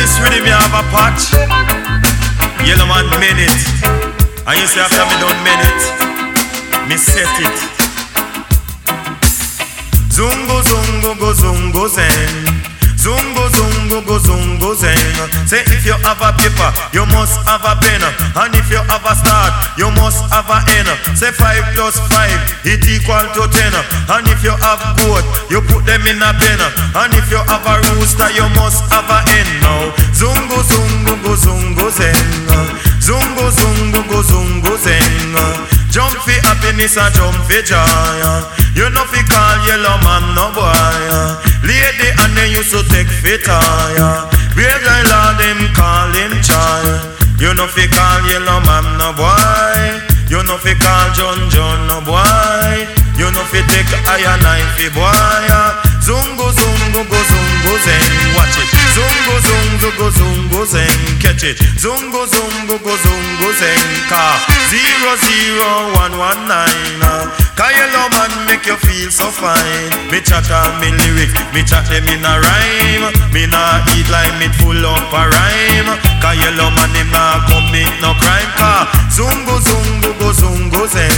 this rhythm you have a patch. Yellow man mend it. And you say after me done mend it, me set it. Zungo zungo go zungo zen. Zungo zungo go zungo zen. Say if you have a paper, you must have a pen. And if you have a start, you must have a end. Say 5 plus 5, it equal to 10. And if you have goat, you put them in a pen. And if you have a rooster, you must have a hen. Now zungo zungo go zungo zen. Zungo zungo go zungo zen. Jump for happiness and jump for joy. You know fi call yellow man no boy. Lady and they used to take fit tire. Brave guy lord them call him child. You know fi call yellow man no boy. You know fi call John no boy. You know fi take iron knife boy. Zungo zungo go zungo zen. Watch it. Zungo zungo go zungo zen. Catch it. Zungo zungo go zungo zen. Car 00119. Cause yellow man make you feel so fine. Me chat on me lyrics, me chat them in a rhyme. Me nah eat like me full up a rhyme. Cause yellow man him nah commit no crime. Cause zungo zungo go zungo zen.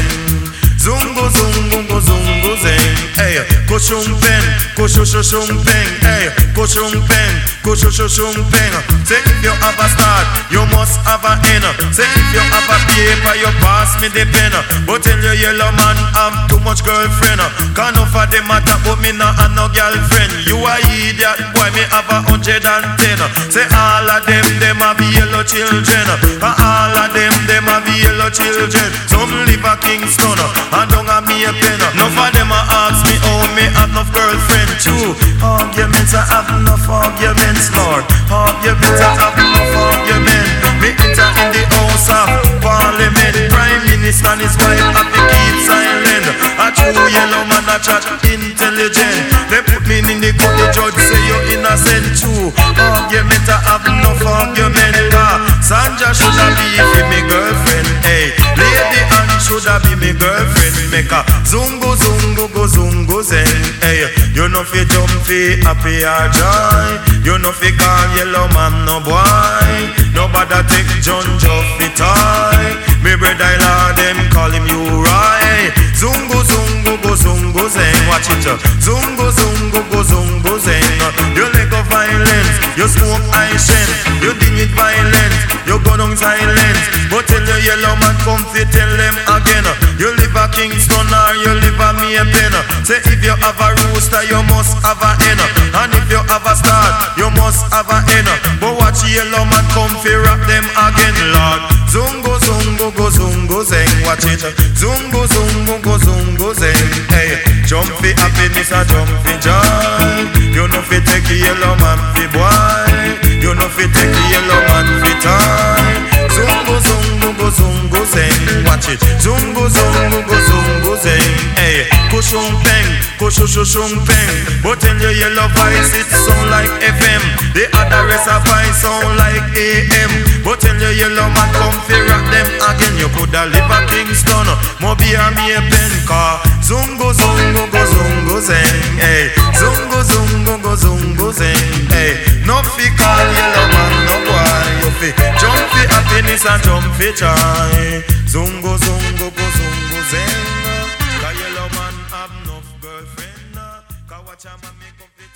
Zungo zungo go zungo zen. Hey, kushum pen, kushushum pen. Hey, kushum pen, kushushum pen. Say if you have a start, you must have a end. Say if you have a paper, you pass me the pen. But tell your yellow man I'm too much girlfriend. Can't offer them matter, but me not have no girlfriend. You a idiot boy, me have 110. Say all of them have yellow children. And all of them have yellow children. Some live a Kingston. And don't have me a pen. Enough of them a ask me how me have enough girlfriend. True arguments, I have enough arguments, Lord. Arguments, I have enough arguments. Me enter in the house of Parliament. Prime Minister and his wife have to keep silent. A true yellow man a chat intelligent. They put me in the court, the judge say you're innocent. True arguments, I have enough arguments. Sanja should have be for me girlfriend. Hey, Lady Anne should have be me girlfriend. Make a zungo zungo go zungo zen. Hey, you know fi jump fi happy or joy. You know fi call yellow man no boy. Nobody take John fi toy. Me brother Lord them call him you right. Zungo zungo go zungo zen. Watch it. Zungo zungo go zungo zen. You let go violence. You smoke Aishen. You deal with violence. You go down silence. But tell your yellow man come fi tell them again. You live a Kingston or you live a Maypen. Say if you have a rooster you must have a hen. And if you have a star you must have a hen. But watch yellow man come fi rap them again, Lord. Zungo zungo go zungo zen. Watch it. Zungo zungo go zungo zen. Hey, jump fi happiness and jump fi joy. You know fi take the yellow man fi boy. You know fi take the yellow man fi toy. Zungo zungo go zungo zen. Watch it. Zungo zungo go zungo zen. Hey, kushum peng, kushushum peng. But in your yellow voice it sound like FM. The other rest of voice sound like AM. But in your yellow man come fi rock them again. You coulda live a Kingston, Moby or Maypen. Car zungo zungo go zungo zen. Hey, zungo zungo go zungo zen. Hey, no fi call yellow man no boy. You fi jump fi happiness and jump fi joy. Zungo zungo go zungo zen. Cause yellow man have enough girlfriend. Cause watch a man make up